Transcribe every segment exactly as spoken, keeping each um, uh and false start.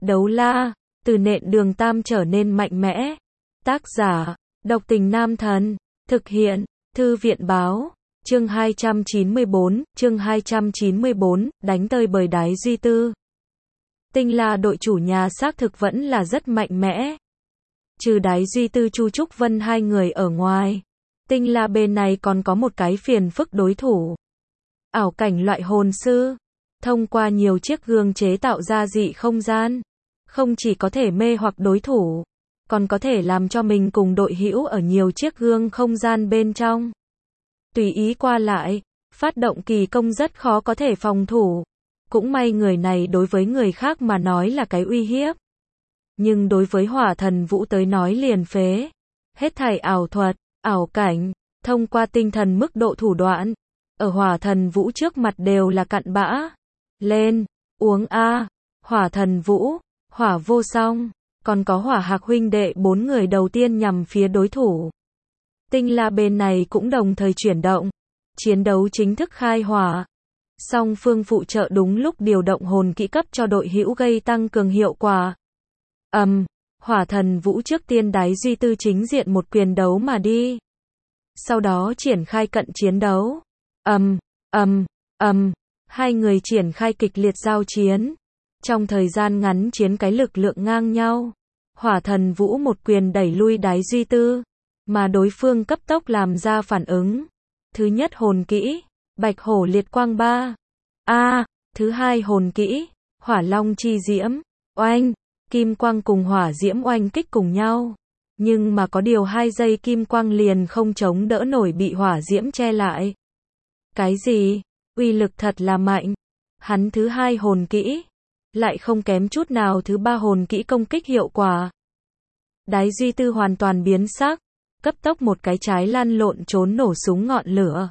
Đấu la, từ nện đường tam trở nên mạnh mẽ. Tác giả, độc tình nam thần. Thực hiện, thư viện báo. Chương hai trăm chín mươi bốn, chương hai trăm chín mươi bốn, đánh tơi bời Đái Duy Tư. Tinh La đội chủ nhà xác thực vẫn là rất mạnh mẽ. Trừ Đái Duy Tư Chu Trúc Vân hai người ở ngoài, Tinh La bên này còn có một cái phiền phức đối thủ. Ảo cảnh loại hồn sư, thông qua nhiều chiếc gương chế tạo ra dị không gian, không chỉ có thể mê hoặc đối thủ, còn có thể làm cho mình cùng đội hữu ở nhiều chiếc gương không gian bên trong tùy ý qua lại, phát động kỳ công rất khó có thể phòng thủ. Cũng may người này đối với người khác mà nói là cái uy hiếp, nhưng đối với Hỏa Thần Vũ tới nói liền phế. Hết thảy ảo thuật, ảo cảnh, thông qua tinh thần mức độ thủ đoạn, ở Hỏa Thần Vũ trước mặt đều là cặn bã. Lên, uống a. Hỏa Thần Vũ, Hỏa Vô Song, còn có Hỏa Hạc huynh đệ bốn người đầu tiên nhằm phía đối thủ. Tinh La bên này cũng đồng thời chuyển động, chiến đấu chính thức khai hỏa. Song phương phụ trợ đúng lúc điều động hồn kỹ cấp cho đội hữu gây tăng cường hiệu quả. Ầm, um, Hỏa Thần Vũ trước tiên Đái Duy Tư chính diện một quyền đấu mà đi. Sau đó triển khai cận chiến đấu. Ầm, ầm, ầm, hai người triển khai kịch liệt giao chiến. Trong thời gian ngắn chiến cái lực lượng ngang nhau. Hỏa Thần Vũ một quyền đẩy lui Đái Duy Tư, mà đối phương cấp tốc làm ra phản ứng. Thứ nhất hồn kỹ, Bạch Hổ Liệt Quang ba. A, à, thứ hai hồn kỹ, Hỏa Long Chi Diễm. Oanh, kim quang cùng hỏa diễm oanh kích cùng nhau. Nhưng mà có điều hai giây kim quang liền không chống đỡ nổi, bị hỏa diễm che lại. Cái gì? Uy lực thật là mạnh. Hắn thứ hai hồn kỹ lại không kém chút nào thứ ba hồn kỹ công kích hiệu quả. Đái Duy Tư hoàn toàn biến sắc, cấp tốc một cái trái lăn lộn trốn nổ súng ngọn lửa.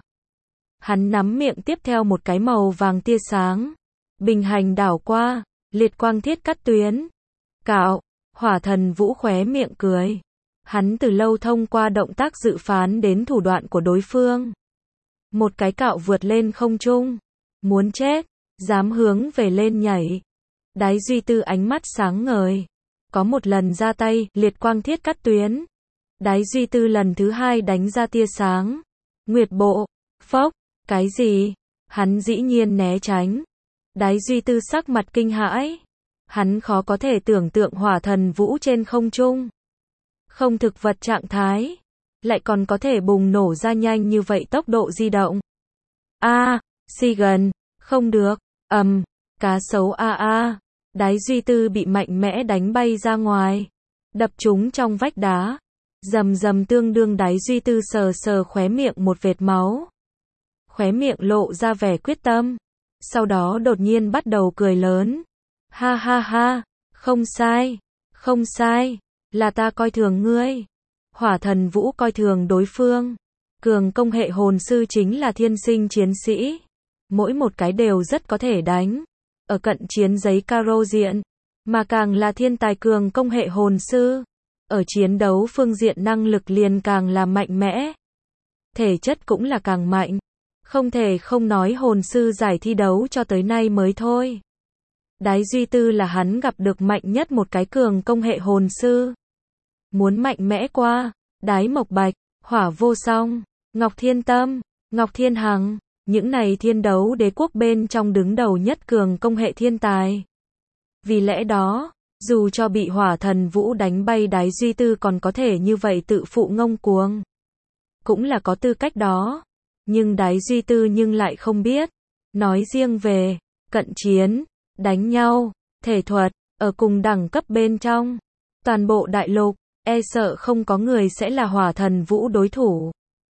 Hắn nắm miệng tiếp theo một cái màu vàng tia sáng, bình hành đảo qua, liệt quang thiết cắt tuyến. Cạo, Hỏa Thần Vũ khóe miệng cười. Hắn từ lâu thông qua động tác dự phán đến thủ đoạn của đối phương. Một cái cạo vượt lên không trung. Muốn chết, dám hướng về lên nhảy. Đái Duy Tư ánh mắt sáng ngời. Có một lần ra tay, liệt quang thiết cắt tuyến. Đái Duy Tư lần thứ hai đánh ra tia sáng. Nguyệt bộ, phốc, cái gì? Hắn dĩ nhiên né tránh. Đái Duy Tư sắc mặt kinh hãi. Hắn khó có thể tưởng tượng Hỏa Thần Vũ trên không trung, không thực vật trạng thái, lại còn có thể bùng nổ ra nhanh như vậy tốc độ di động. A, à, si gần, không được, ầm, um, cá sấu a a. À. Đái Duy Tư bị mạnh mẽ đánh bay ra ngoài, đập trúng trong vách đá. Rầm rầm tương đương Đái Duy Tư sờ sờ khóe miệng một vệt máu. Khóe miệng lộ ra vẻ quyết tâm, sau đó đột nhiên bắt đầu cười lớn. Ha ha ha, không sai, không sai, là ta coi thường ngươi. Hỏa Thần Vũ coi thường đối phương. Cường công hệ hồn sư chính là thiên sinh chiến sĩ. Mỗi một cái đều rất có thể đánh. Ở cận chiến giấy caro diện, mà càng là thiên tài cường công hệ hồn sư. Ở chiến đấu phương diện năng lực liền càng là mạnh mẽ. Thể chất cũng là càng mạnh. Không thể không nói hồn sư giải thi đấu cho tới nay mới thôi. Đái Duy Tư là hắn gặp được mạnh nhất một cái cường công hệ hồn sư. Muốn mạnh mẽ qua, Đái Mộc Bạch, Hỏa Vô Song, Ngọc Thiên Tâm, Ngọc Thiên Hằng, những này thiên đấu đế quốc bên trong đứng đầu nhất cường công hệ thiên tài. Vì lẽ đó, dù cho bị Hỏa Thần Vũ đánh bay, Đái Duy Tư còn có thể như vậy tự phụ ngông cuồng. Cũng là có tư cách đó. Nhưng Đái Duy Tư nhưng lại không biết. Nói riêng về cận chiến, đánh nhau, thể thuật, ở cùng đẳng cấp bên trong toàn bộ đại lục, e sợ không có người sẽ là Hỏa Thần Vũ đối thủ.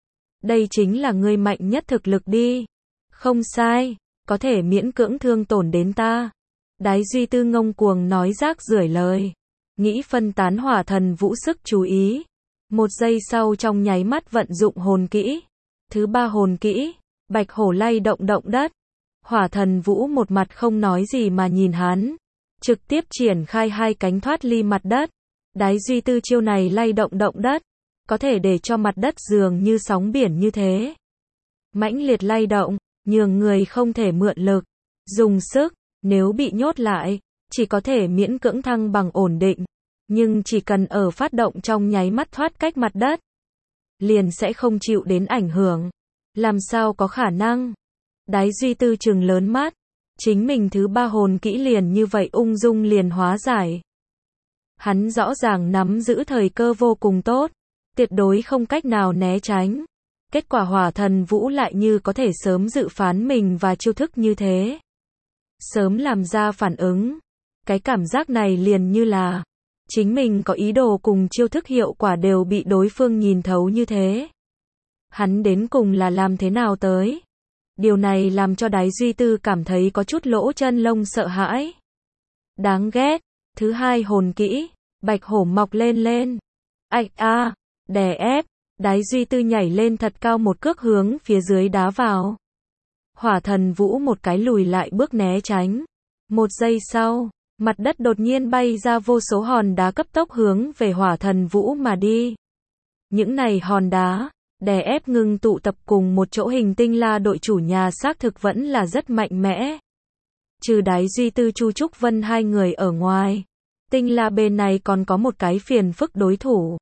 Đây chính là người mạnh nhất thực lực đi. Không sai, có thể miễn cưỡng thương tổn đến ta. Đái Duy Tư ngông cuồng nói rác rưởi lời, nghĩ phân tán Hỏa Thần Vũ sức chú ý. Một giây sau trong nháy mắt vận dụng hồn kỹ. Thứ ba hồn kỹ, Bạch Hổ lay động động đất. Hỏa Thần Vũ một mặt không nói gì mà nhìn hắn, trực tiếp triển khai hai cánh thoát ly mặt đất. Đái Duy Tư chiêu này lay động động đất, có thể để cho mặt đất dường như sóng biển như thế. Mãnh liệt lay động, nhường người không thể mượn lực, dùng sức, nếu bị nhốt lại, chỉ có thể miễn cưỡng thăng bằng ổn định, nhưng chỉ cần ở phát động trong nháy mắt thoát cách mặt đất, liền sẽ không chịu đến ảnh hưởng. Làm sao có khả năng? Đái Duy Tư trừng lớn mắt, chính mình thứ ba hồn kỹ liền như vậy ung dung liền hóa giải. Hắn rõ ràng nắm giữ thời cơ vô cùng tốt, tuyệt đối không cách nào né tránh. Kết quả Hỏa Thần Vũ lại như có thể sớm dự phán mình và chiêu thức như thế. Sớm làm ra phản ứng. Cái cảm giác này liền như là chính mình có ý đồ cùng chiêu thức hiệu quả đều bị đối phương nhìn thấu như thế. Hắn đến cùng là làm thế nào tới? Điều này làm cho Đái Duy Tư cảm thấy có chút lỗ chân lông sợ hãi. Đáng ghét. Thứ hai hồn kỹ, bạch hổ mọc lên lên. Ạch a, đè ép. Đái Duy Tư nhảy lên thật cao một cước hướng phía dưới đá vào. Hỏa Thần Vũ một cái lùi lại bước né tránh. Một giây sau, mặt đất đột nhiên bay ra vô số hòn đá cấp tốc hướng về Hỏa Thần Vũ mà đi. Những này hòn đá, đè ép ngưng tụ tập cùng một chỗ hình tinh la đội chủ nhà xác thực vẫn là rất mạnh mẽ. Trừ Đái Duy Tư Chu Trúc Vân hai người ở ngoài, tinh la bên này còn có một cái phiền phức đối thủ.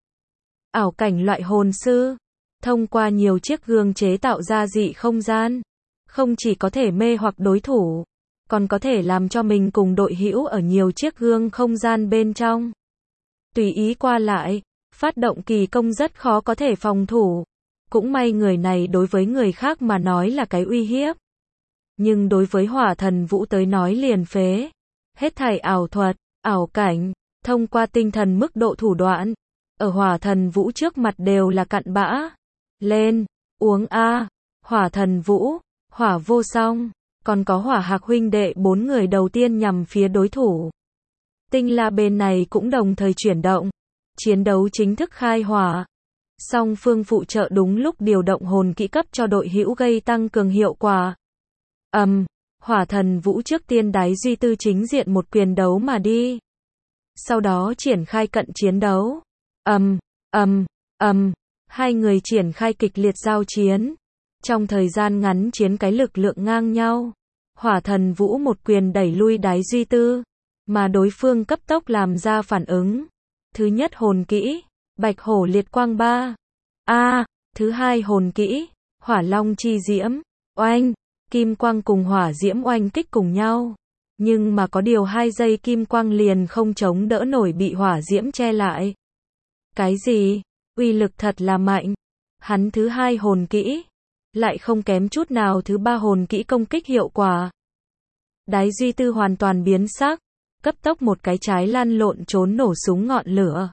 Ảo cảnh loại hồn sư, thông qua nhiều chiếc gương chế tạo ra dị không gian, không chỉ có thể mê hoặc đối thủ, còn có thể làm cho mình cùng đội hữu ở nhiều chiếc gương không gian bên trong. Tùy ý qua lại, phát động kỳ công rất khó có thể phòng thủ. Cũng may người này đối với người khác mà nói là cái uy hiếp. Nhưng đối với Hỏa Thần Vũ tới nói liền phế. Hết thảy ảo thuật, ảo cảnh, thông qua tinh thần mức độ thủ đoạn. Ở Hỏa Thần Vũ trước mặt đều là cặn bã. Lên, uống a. Hỏa Thần Vũ, Hỏa Vô Song, còn có Hỏa Hạc huynh đệ bốn người đầu tiên nhằm phía đối thủ. Tinh la bên này cũng đồng thời chuyển động. Chiến đấu chính thức khai hỏa. Song phương phụ trợ đúng lúc điều động hồn kỹ cấp cho đội hữu gây tăng cường hiệu quả. Ầm, um, Hỏa Thần Vũ trước tiên Đái Duy Tư chính diện một quyền đấu mà đi. Sau đó triển khai cận chiến đấu. Ầm, um, ầm, um, ầm, um, hai người triển khai kịch liệt giao chiến. Trong thời gian ngắn chiến cái lực lượng ngang nhau. Hỏa Thần Vũ một quyền đẩy lui Đái Duy Tư, mà đối phương cấp tốc làm ra phản ứng. Thứ nhất hồn kỹ, Bạch Hổ Liệt Quang ba. A, à, thứ hai hồn kỹ, Hỏa Long Chi Diễm. Oanh, kim quang cùng hỏa diễm oanh kích cùng nhau. Nhưng mà có điều hai giây kim quang liền không chống đỡ nổi bị hỏa diễm che lại. Cái gì? Uy lực thật là mạnh. Hắn thứ hai hồn kỹ, lại không kém chút nào thứ ba hồn kỹ công kích hiệu quả. Đái Duy Tư hoàn toàn biến sắc, cấp tốc một cái trái lăn lộn trốn nổ súng ngọn lửa.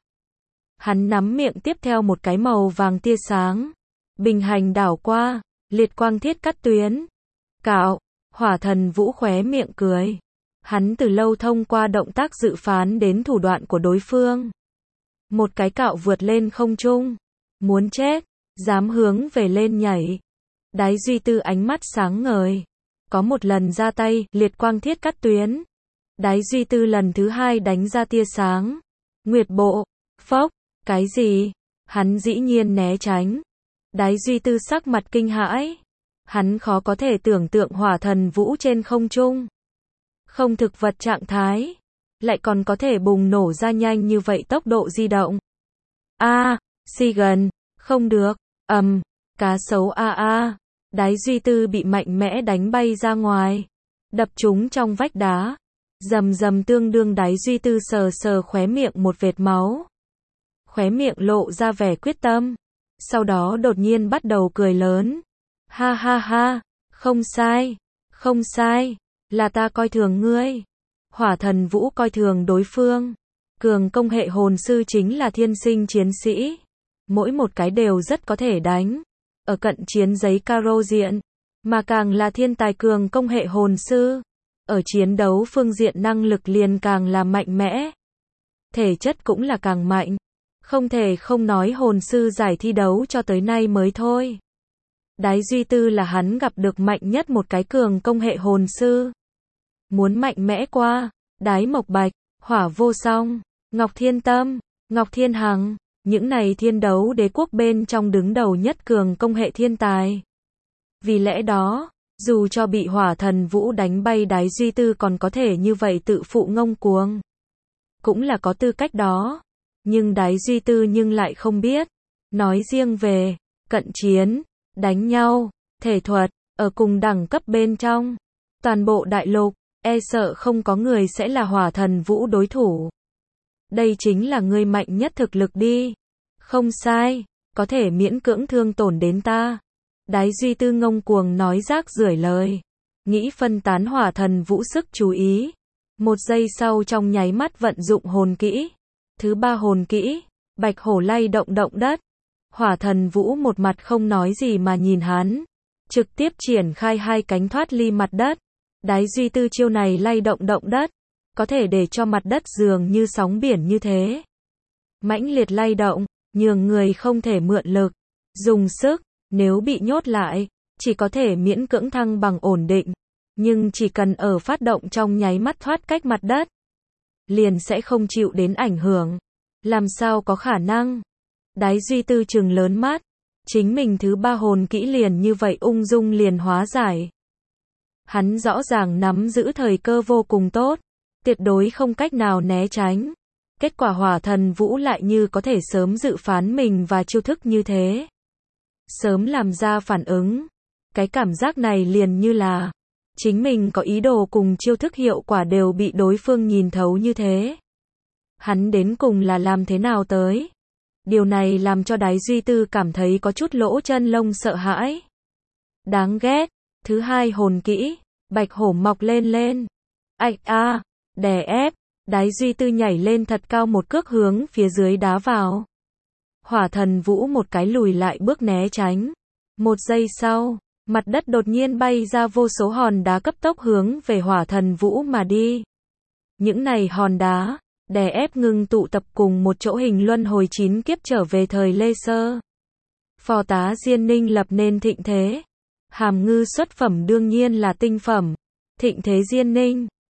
Hắn nắm miệng tiếp theo một cái màu vàng tia sáng. Bình hành đảo qua, liệt quang thiết cắt tuyến. Cạo, Hỏa Thần Vũ khóe miệng cười. Hắn từ lâu thông qua động tác dự phán đến thủ đoạn của đối phương. Một cái cạo vượt lên không trung. Muốn chết, dám hướng về lên nhảy. Đái Duy Tư ánh mắt sáng ngời. Có một lần ra tay, liệt quang thiết cắt tuyến. Đái Duy Tư lần thứ hai đánh ra tia sáng. Nguyệt bộ, phốc, cái gì? Hắn dĩ nhiên né tránh. Đái Duy Tư sắc mặt kinh hãi. Hắn khó có thể tưởng tượng Hỏa Thần Vũ trên không trung. Không thực vật trạng thái. Lại còn có thể bùng nổ ra nhanh như vậy tốc độ di động. A, à, si gần, không được, ầm, um, cá sấu a a. Đái Duy Tư bị mạnh mẽ đánh bay ra ngoài. Đập trúng trong vách đá. Rầm rầm tương đương Đái Duy Tư sờ sờ khóe miệng một vệt máu. Khóe miệng lộ ra vẻ quyết tâm. Sau đó đột nhiên bắt đầu cười lớn. Ha ha ha, không sai, không sai, là ta coi thường ngươi. Hỏa Thần Vũ coi thường đối phương. Cường công hệ hồn sư chính là thiên sinh chiến sĩ. Mỗi một cái đều rất có thể đánh. Ở cận chiến giấy caro diện. Mà càng là thiên tài cường công hệ hồn sư. Ở chiến đấu phương diện năng lực liền càng là mạnh mẽ. Thể chất cũng là càng mạnh. Không thể không nói hồn sư giải thi đấu cho tới nay mới thôi. Đái Duy Tư là hắn gặp được mạnh nhất một cái cường công hệ hồn sư. Muốn mạnh mẽ qua, Đái Mộc Bạch, Hỏa Vô Song, Ngọc Thiên Tâm, Ngọc Thiên Hằng, những này thiên đấu đế quốc bên trong đứng đầu nhất cường công hệ thiên tài. Vì lẽ đó, Dù cho bị hỏa thần vũ đánh bay Đái Duy Tư còn có thể như vậy tự phụ ngông cuồng. Cũng là có tư cách đó. Nhưng Đái Duy Tư nhưng lại không biết. Nói riêng về cận chiến, đánh nhau, thể thuật, ở cùng đẳng cấp bên trong. Toàn bộ đại lục, e sợ không có người sẽ là hỏa thần vũ đối thủ. Đây chính là người mạnh nhất thực lực đi. Không sai, có thể miễn cưỡng thương tổn đến ta. Đái Duy Tư ngông cuồng nói rác rưởi lời. Nghĩ phân tán hỏa thần vũ sức chú ý. Một giây sau trong nháy mắt vận dụng hồn kỹ. Thứ ba hồn kỹ, bạch hổ lay động động đất. Hỏa thần vũ một mặt không nói gì mà nhìn hắn. Trực tiếp triển khai hai cánh thoát ly mặt đất. Đái Duy Tư chiêu này lay động động đất. Có thể để cho mặt đất dường như sóng biển như thế. Mãnh liệt lay động, nhường người không thể mượn lực. Dùng sức, nếu bị nhốt lại, chỉ có thể miễn cưỡng thăng bằng ổn định. Nhưng chỉ cần ở phát động trong nháy mắt thoát cách mặt đất, liền sẽ không chịu đến ảnh hưởng. Làm sao có khả năng? Đái Duy Tư trừng lớn mắt. Chính mình thứ ba hồn kỹ liền như vậy ung dung liền hóa giải. Hắn rõ ràng nắm giữ thời cơ vô cùng tốt. Tuyệt đối không cách nào né tránh. Kết quả hỏa thần vũ lại như có thể sớm dự phán mình và chiêu thức như thế. Sớm làm ra phản ứng. Cái cảm giác này liền như là chính mình có ý đồ cùng chiêu thức hiệu quả đều bị đối phương nhìn thấu như thế. Hắn đến cùng là làm thế nào tới? Điều này làm cho Đái Duy Tư cảm thấy có chút lỗ chân lông sợ hãi. Đáng ghét. Thứ hai hồn kỹ, bạch hổ mọc lên lên. Ạch a, đè ép. Đái Duy Tư nhảy lên thật cao một cước hướng phía dưới đá vào. Hỏa thần vũ một cái lùi lại bước né tránh. Một giây sau, mặt đất đột nhiên bay ra vô số hòn đá cấp tốc hướng về hỏa thần vũ mà đi. Những này hòn đá, đè ép ngừng tụ tập cùng một chỗ hình luân hồi chín kiếp trở về thời Lê Sơ. Phò tá Diên Ninh lập nên thịnh thế. Hàm ngư xuất phẩm đương nhiên là tinh phẩm. Thịnh thế Diên Ninh.